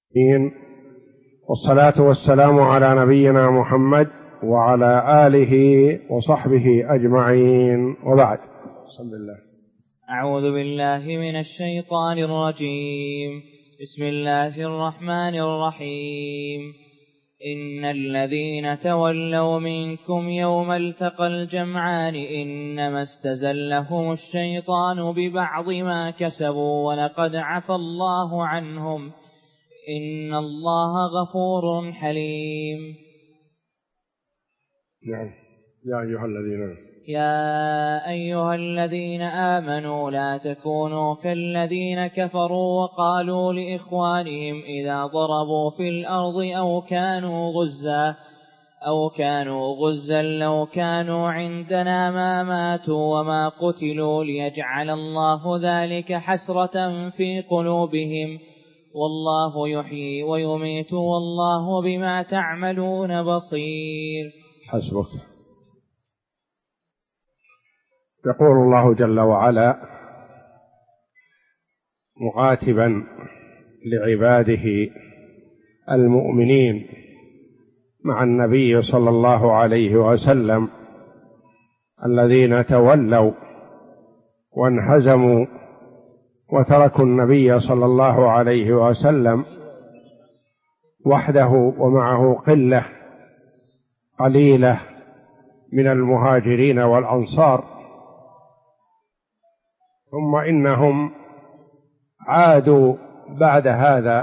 والصلاة والسلام على نبينا محمد وعلى آله وصحبه أجمعين، وبعد. بسم الله. أعوذ بالله من الشيطان الرجيم. بسم الله الرحمن الرحيم. إن الذين تولوا منكم يوم التقى الجمعان إنما استزلهم الشيطان ببعض ما كسبوا ولقد عفى الله عنهم إن الله غفور حليم. يا أيها الذين آمنوا لا تكونوا كالذين كفروا وقالوا لإخوانهم إذا ضربوا في الأرض أو كانوا غزا لو كانوا عندنا ما ماتوا وما قتلوا ليجعل الله ذلك حسرة في قلوبهم والله يحيي ويميت والله بما تعملون بصير. حسبك. يقول الله جل وعلا مخاطبا لعباده المؤمنين مع النبي صلى الله عليه وسلم الذين تولوا وانهزموا وتركوا النبي صلى الله عليه وسلم وحده ومعه قلة قليلة من المهاجرين والأنصار، ثم إنهم عادوا بعد هذا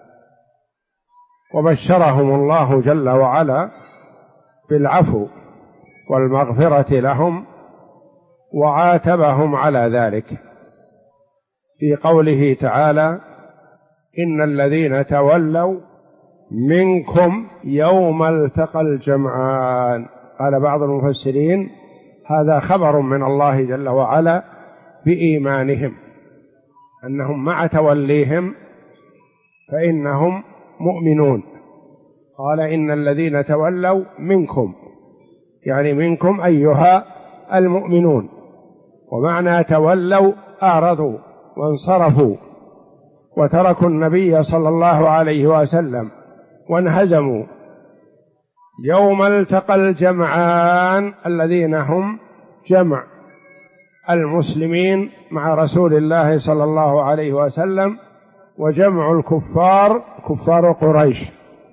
وبشرهم الله جل وعلا بالعفو والمغفرة لهم وعاتبهم على ذلك في قوله تعالى: إن الذين تولوا منكم يوم التقى الجمعان. قال بعض المفسرين هذا خبر من الله جل وعلا بإيمانهم، أنهم مع توليهم فإنهم مؤمنون. قال إن الذين تولوا منكم، يعني منكم أيها المؤمنون، ومعنى تولوا أعرضوا وانصرفوا وتركوا النبي صلى الله عليه وسلم وانهزموا. يوم التقى الجمعان الذين هم جمع المسلمين مع رسول الله صلى الله عليه وسلم وجمع الكفار كفار قريش.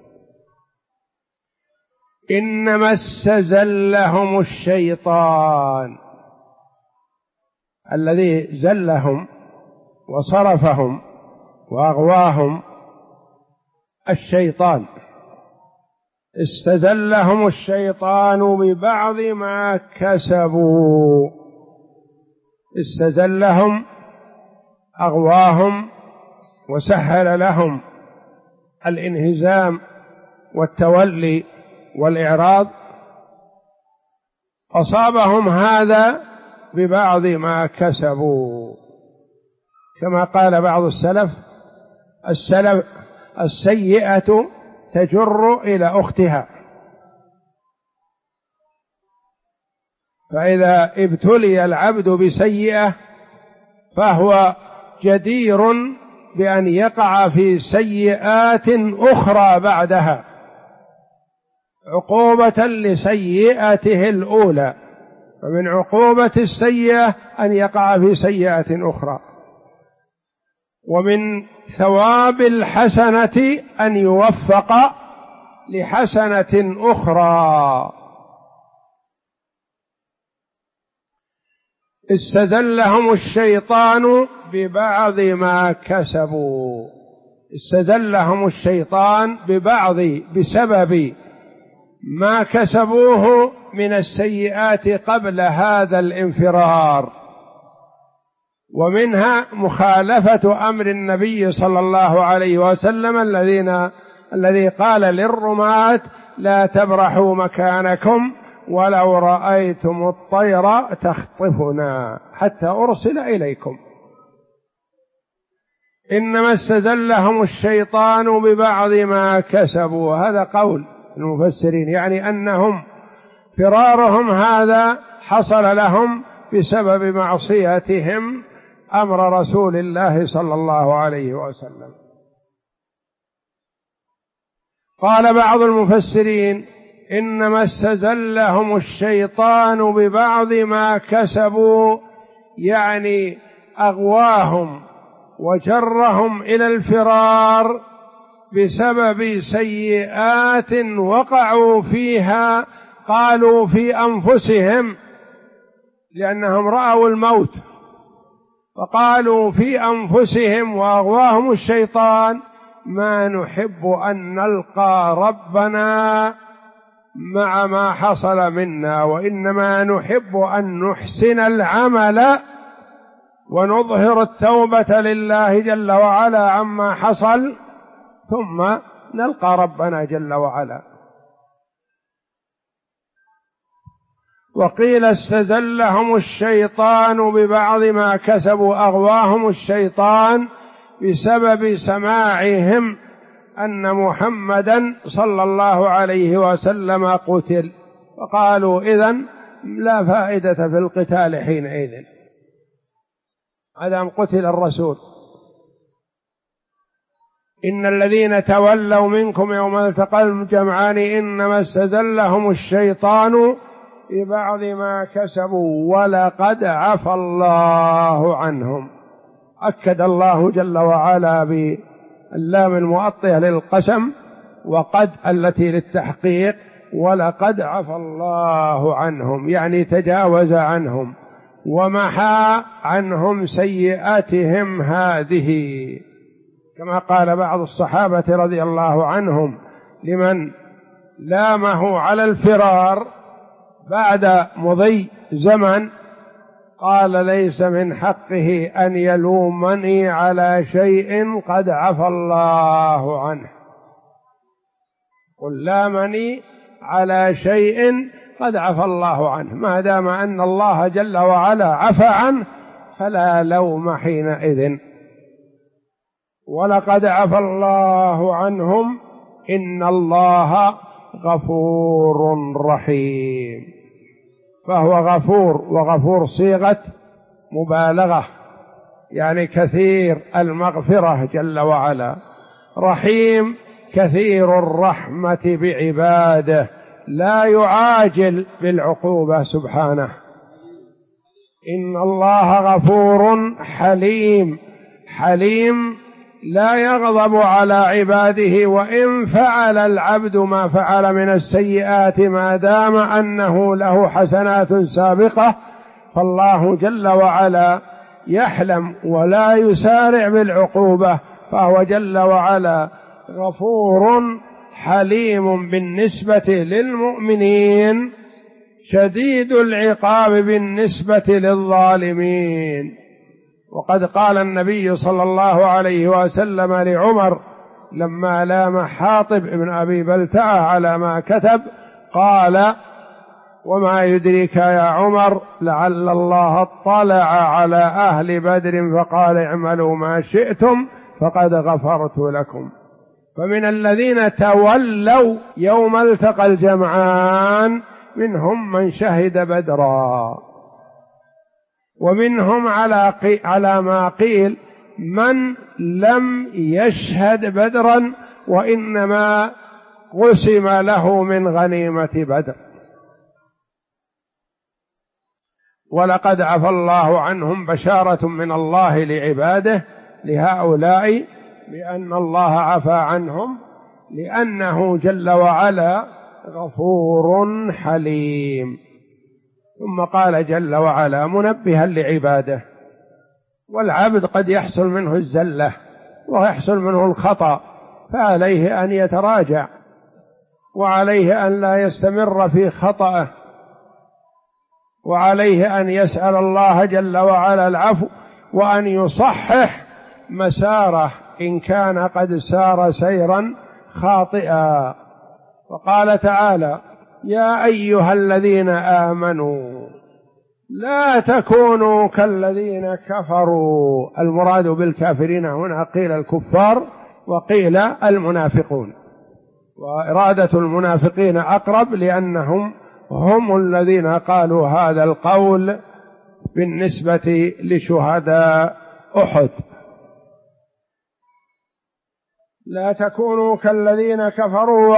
إنما استزلهم الشيطان، الذي زلهم وصرفهم وأغواهم الشيطان. استزلهم الشيطان ببعض ما كسبوا. استزلهم أغواهم وسهل لهم الانهزام والتولي والإعراض، أصابهم هذا ببعض ما كسبوا، كما قال بعض السلف: السيئة تجر إلى أختها. فإذا ابتلي العبد بسيئة فهو جدير بأن يقع في سيئات أخرى بعدها عقوبة لسيئته الأولى، فمن عقوبة السيئة أن يقع في سيئة أخرى، ومن ثواب الحسنة أن يوفق لحسنة أخرى. استزلهم الشيطان ببعض ما كسبوا. استزلهم الشيطان بسبب ما كسبوه من السيئات قبل هذا الانفرار، ومنها مخالفة أمر النبي صلى الله عليه وسلم الذي قال للرماة: لا تبرحوا مكانكم ولو رأيتم الطير تخطفنا حتى أرسل إليكم. إنما استزلهم الشيطان ببعض ما كسبوا. هذا قول المفسرين، يعني أنهم فرارهم هذا حصل لهم بسبب معصيتهم أمر رسول الله صلى الله عليه وسلم. قال بعض المفسرين إنما استزلهم الشيطان ببعض ما كسبوا، يعني أغواهم وجرهم إلى الفرار بسبب سيئات وقعوا فيها، قالوا في أنفسهم، لأنهم رأوا الموت فقالوا في أنفسهم وأغواهم الشيطان: ما نحب أن نلقى ربنا مع ما حصل منا، وإنما نحب أن نحسن العمل ونظهر التوبة لله جل وعلا عما حصل ثم نلقى ربنا جل وعلا. وقيل استزلهم الشيطان ببعض ما كسبوا، أغواهم الشيطان بسبب سماعهم أن محمدا صلى الله عليه وسلم قتل، فقالوا إذن لا فائدة في القتال حينئذ أدام قتل الرسول. إن الذين تولوا منكم يوم التقى الجمعان إنما استزلهم الشيطان ببعض ما كسبوا ولقد عفى الله عنهم. أكد الله جل وعلا باللام المؤطية للقسم وقد التي للتحقيق، ولقد عفى الله عنهم، يعني تجاوز عنهم ومحى عنهم سيئاتهم هذه، كما قال بعض الصحابة رضي الله عنهم لمن لامه على الفرار بعد مضي زمن، قال: ليس من حقه أن يلومني على شيء قد عفى الله عنه. قل لامني على شيء قد عفى الله عنه، ما دام أن الله جل وعلا عفى عنه فلا لوم حينئذ. ولقد عفى الله عنهم إن الله غفور رحيم. فهو غفور، وغفور صيغة مبالغة، يعني كثير المغفرة جل وعلا، رحيم كثير الرحمة بعباده، لا يعاجل بالعقوبة سبحانه. إن الله غفور حليم، حليم لا يغضب على عباده، وإن فعل العبد ما فعل من السيئات ما دام أنه له حسنات سابقة فالله جل وعلا يحلم ولا يسارع بالعقوبة، فهو جل وعلا غفور حليم بالنسبة للمؤمنين، شديد العقاب بالنسبة للظالمين. وقد قال النبي صلى الله عليه وسلم لعمر لما لام حاطب ابن أبي بلتعة على ما كتب، قال: وما يدريك يا عمر لعل الله اطلع على أهل بدر فقال اعملوا ما شئتم فقد غفرت لكم. فمن الذين تولوا يوم التقى الجمعان منهم من شهد بدرا، ومنهم على ما قيل من لم يشهد بدرا وإنما قسم له من غنيمة بدر. ولقد عفى الله عنهم بشارة من الله لعباده لهؤلاء بأن الله عفى عنهم، لأنه جل وعلا غفور حليم. ثم قال جل وعلا منبها لعباده، والعبد قد يحصل منه الزلة ويحصل منه الخطأ، فعليه أن يتراجع، وعليه أن لا يستمر في خطأه، وعليه أن يسأل الله جل وعلا العفو، وأن يصحح مساره إن كان قد سار سيرا خاطئا. وقال تعالى: يا أيها الذين آمنوا لا تكونوا كالذين كفروا. المراد بالكافرين هنا قيل الكفار وقيل المنافقون، وإرادة المنافقين أقرب لأنهم هم الذين قالوا هذا القول بالنسبة لشهداء أحد. لا تكونوا كالذين كفروا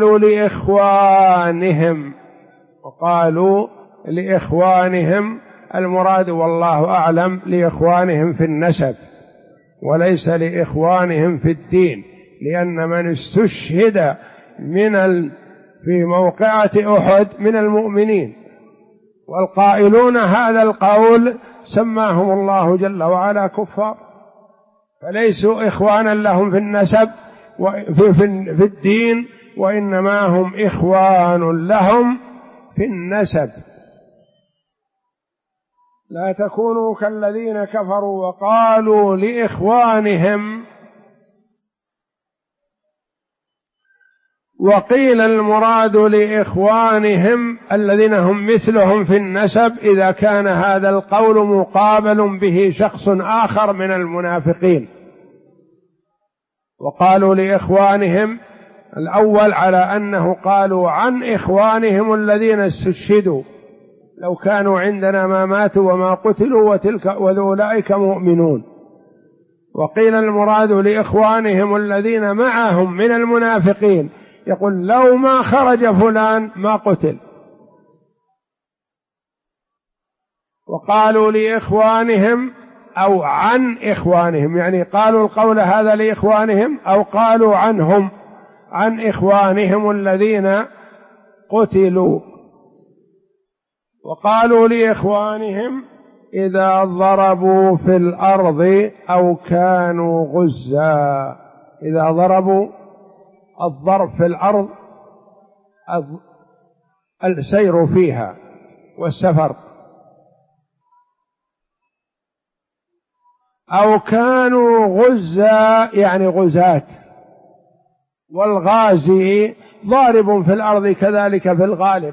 وقالوا لإخوانهم المراد والله أعلم لإخوانهم في النسب وليس لإخوانهم في الدين، لأن من استشهد في موقعة أحد من المؤمنين، والقائلون هذا القول سماهم الله جل وعلا كفار، فليسوا إخوانا لهم في النسب في الدين، وإنما هم إخوان لهم في النسب. لا تكونوا كالذين كفروا وقالوا لإخوانهم، وقيل المراد لإخوانهم الذين هم مثلهم في النسب إذا كان هذا القول مقابل به شخص آخر من المنافقين. وقالوا لإخوانهم الأول على أنه قالوا عن إخوانهم الذين استشهدوا لو كانوا عندنا ما ماتوا وما قتلوا وأولئك مؤمنون. وقيل المراد لإخوانهم الذين معهم من المنافقين، يقول لو ما خرج فلان ما قتل. وقالوا لإخوانهم أو عن إخوانهم، يعني قالوا القول هذا لإخوانهم أو قالوا عنهم عن إخوانهم الذين قتلوا. وقالوا لإخوانهم إذا ضربوا في الأرض أو كانوا غزا. إذا ضربوا، الضرب في الأرض السير فيها والسفر، أو كانوا غزا يعني غزاة، والغازي ضارب في الأرض كذلك في الغالب،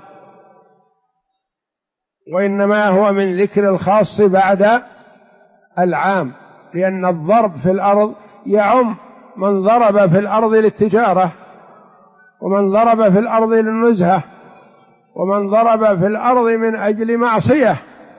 وإنما هو من ذكر الخاص بعد العام، لأن الضرب في الأرض يعم من ضرب في الأرض للتجارة، ومن ضرب في الأرض للنزهة، ومن ضرب في الأرض من أجل معصية،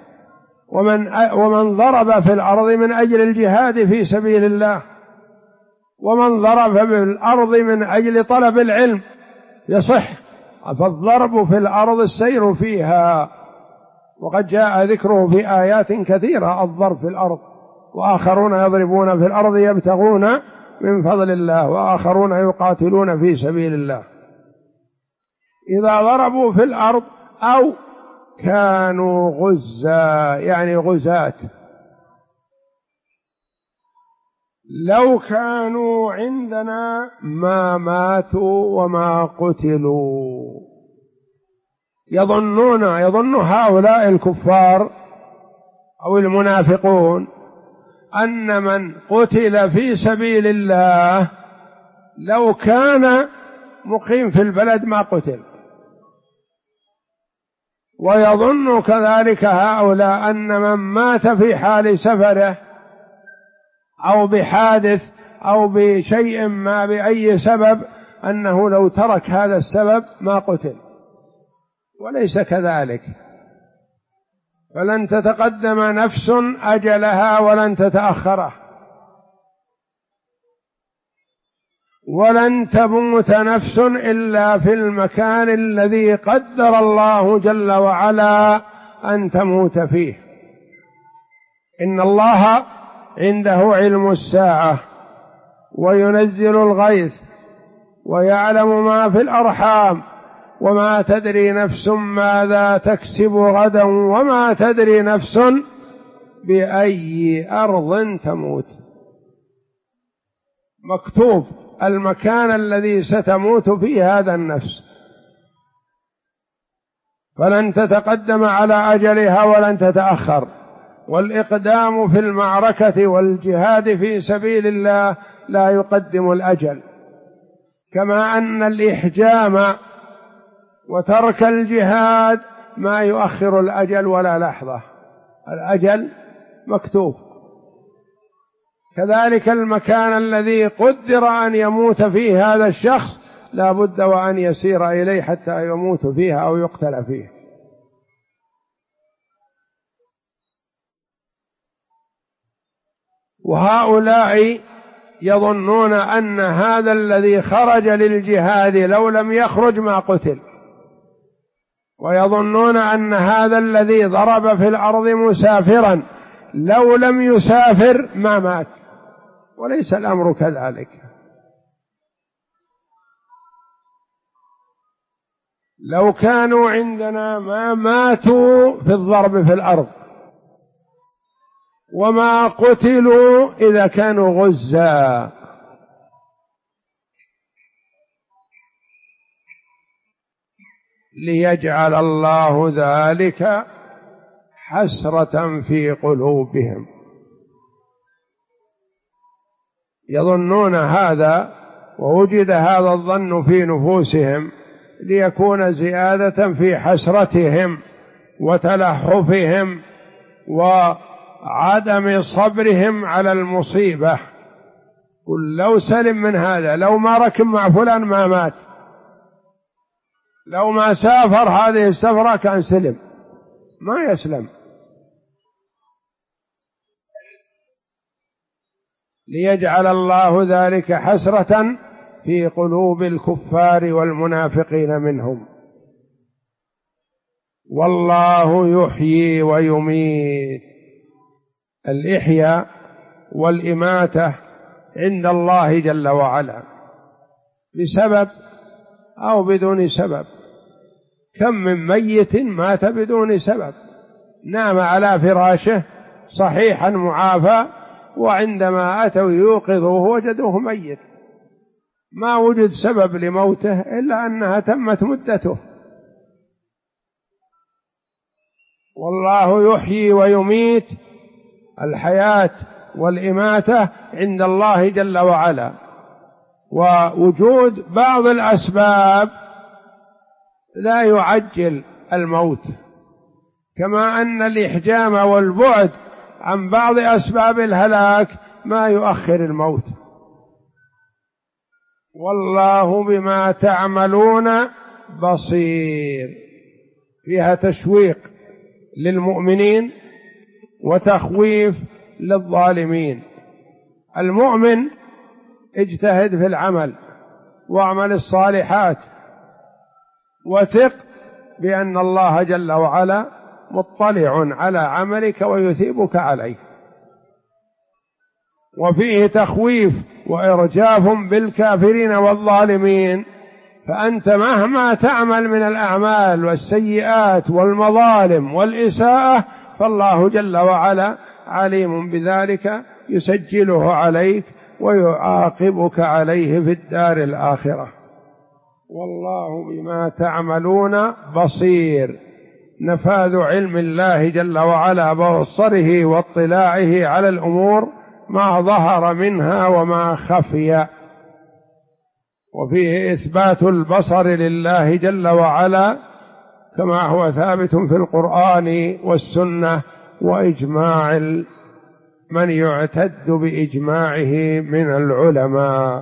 ومن ضرب في الأرض من أجل الجهاد في سبيل الله، ومن ضرب في الأرض من أجل طلب العلم يصح. فالضرب في الأرض السير فيها، وقد جاء ذكره في آيات كثيرة الضرب في الأرض، وآخرون يضربون في الأرض يبتغون من فضل الله، وآخرون يقاتلون في سبيل الله. إذا ضربوا في الأرض أو كانوا غزا يعني غزاة، لو كانوا عندنا ما ماتوا وما قتلوا. يظن هؤلاء الكفار أو المنافقون أن من قتل في سبيل الله لو كان مقيم في البلد ما قتل، ويظن كذلك هؤلاء أن من مات في حال سفره أو بحادث أو بشيء ما بأي سبب أنه لو ترك هذا السبب ما قتل، وليس كذلك. فلن تتقدم نفس أجلها ولن تتأخره، ولن تموت نفس إلا في المكان الذي قدر الله جل وعلا أن تموت فيه. إن الله عنده علم الساعة وينزل الغيث ويعلم ما في الأرحام وما تدري نفس ماذا تكسب غدا وما تدري نفس بأي أرض تموت. مكتوب المكان الذي ستموت فيه هذا النفس، فلن تتقدم على أجلها ولن تتأخر. والإقدام في المعركة والجهاد في سبيل الله لا يقدم الأجل، كما أن الإحجام وترك الجهاد ما يؤخر الأجل ولا لحظة، الأجل مكتوب. كذلك المكان الذي قدر أن يموت فيه هذا الشخص لا بد وأن يسير إليه حتى يموت فيها أو يقتل فيه. وهؤلاء يظنون أن هذا الذي خرج للجهاد لو لم يخرج ما قتل، ويظنون أن هذا الذي ضرب في الأرض مسافرا لو لم يسافر ما مات، وليس الأمر كذلك. لو كانوا عندنا ما ماتوا في الضرب في الأرض وما قتلوا إذا كانوا غزا. ليجعل الله ذلك حسرة في قلوبهم. يظنون هذا ووجد هذا الظن في نفوسهم ليكون زيادة في حسرتهم وتلهفهم وعدم صبرهم على المصيبة. قل لو سلم من هذا، لو ما ركب مع فلان ما مات، لو ما سافر هذه السفرة كان سلم، ما يسلم. ليجعل الله ذلك حسرة في قلوب الكفار والمنافقين منهم. والله يحيي ويميت. الإحياء والإماتة عند الله جل وعلا بسبب أو بدون سبب. كم من ميت مات بدون سبب، نام على فراشه صحيحا معافى، وعندما أتوا يوقظوه وجدوه ميت، ما وجد سبب لموته إلا أنها تمت مدته. والله يحيي ويميت، الحياة والإماتة عند الله جل وعلا. ووجود بعض الأسباب لا يعجل الموت، كما أن الإحجام والبعد عن بعض أسباب الهلاك ما يؤخر الموت. والله بما تعملون بصير. فيها تشويق للمؤمنين وتخويف للظالمين. المؤمن اجتهد في العمل واعمل الصالحات، وثق بأن الله جل وعلا مطلع على عملك ويثيبك عليه. وفيه تخويف وإرجاف بالكافرين والظالمين، فأنت مهما تعمل من الأعمال والسيئات والمظالم والإساءة فالله جل وعلا عليم بذلك، يسجله عليك ويعاقبك عليه في الدار الآخرة. والله بما تعملون بصير. نفاذ علم الله جل وعلا ببصره واطلاعه على الأمور ما ظهر منها وما خفي. وفيه إثبات البصر لله جل وعلا كما هو ثابت في القرآن والسنة وإجماع من يعتد بإجماعه من العلماء.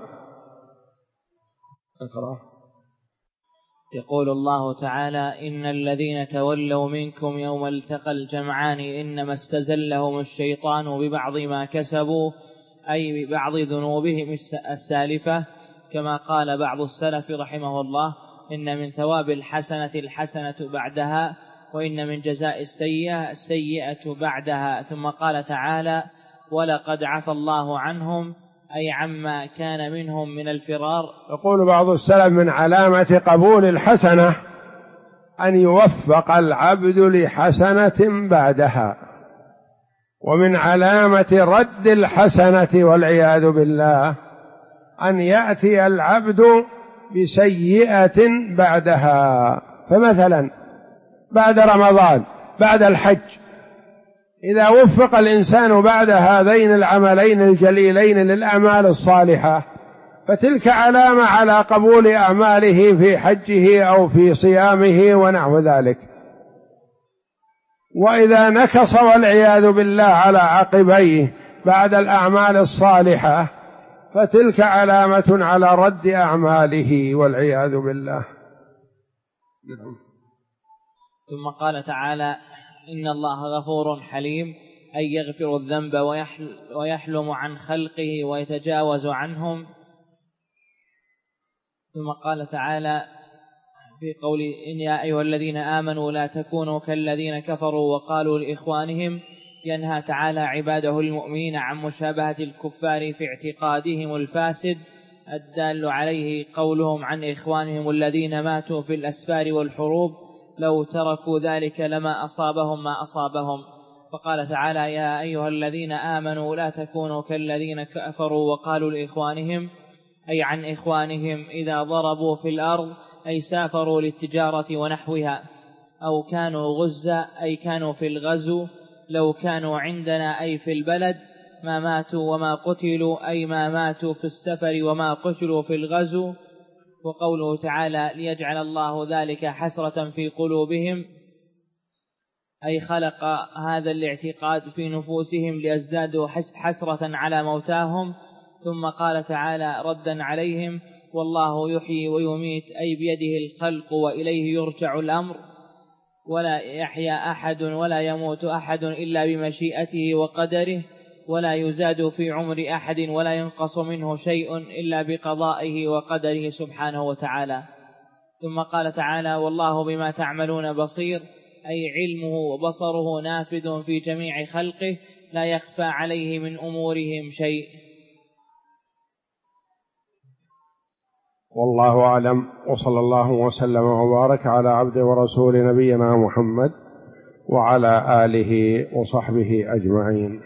اقرأ. يقول الله تعالى: إن الذين تولوا منكم يوم التقى الجمعان إنما استزلهم الشيطان ببعض ما كسبوا، أي ببعض ذنوبهم السالفة، كما قال بعض السلف رحمه الله: إن من ثواب الحسنة الحسنة بعدها، وإن من جزاء السيئة السيئة بعدها. ثم قال تعالى: ولقد عفى الله عنهم، أي عما كان منهم من الفرار. يقول بعض السلف: من علامة قبول الحسنة أن يوفق العبد لحسنة بعدها، ومن علامة رد الحسنة والعياذ بالله أن يأتي العبد بسيئة بعدها. فمثلا بعد رمضان، بعد الحج، إذا وفق الإنسان بعد هذين العملين الجليلين للأعمال الصالحة فتلك علامة على قبول أعماله في حجه أو في صيامه ونحو ذلك. وإذا نكص والعياذ بالله على عقبيه بعد الأعمال الصالحة فتلك علامة على رد أعماله والعياذ بالله. ثم قال تعالى: إن الله غفور حليم، أي يغفر الذنب ويحلم عن خلقه ويتجاوز عنهم. ثم قال تعالى في قول إن يا أيها الذين آمنوا لا تكونوا كالذين كفروا وقالوا لإخوانهم، ينهى تعالى عباده المؤمنين عن مشابهة الكفار في اعتقادهم الفاسد الدال عليه قولهم عن إخوانهم الذين ماتوا في الأسفار والحروب لو تركوا ذلك لما أصابهم ما أصابهم. فقال تعالى يا أيها الذين آمنوا لا تكونوا كالذين كفروا وقالوا لإخوانهم، أي عن إخوانهم إذا ضربوا في الأرض أي سافروا للتجارة ونحوها، أو كانوا غزا أي كانوا في الغزو، لو كانوا عندنا أي في البلد، ما ماتوا وما قتلوا أي ما ماتوا في السفر وما قتلوا في الغزو. وقوله تعالى ليجعل الله ذلك حسرة في قلوبهم، أي خلق هذا الاعتقاد في نفوسهم ليزدادوا حسرة على موتاهم. ثم قال تعالى ردا عليهم والله يحيي ويميت أي بيده الخلق وإليه يرجع الأمر، ولا يحيا أحد ولا يموت أحد إلا بمشيئته وقدره، ولا يزاد في عمر أحد ولا ينقص منه شيء إلا بقضائه وقدره سبحانه وتعالى. ثم قال تعالى والله بما تعملون بصير، أي علمه وبصره نافذ في جميع خلقه لا يخفى عليه من أمورهم شيء. والله أعلم، وصلى الله وسلم وبارك على عبد ورسول نبينا محمد وعلى آله وصحبه أجمعين.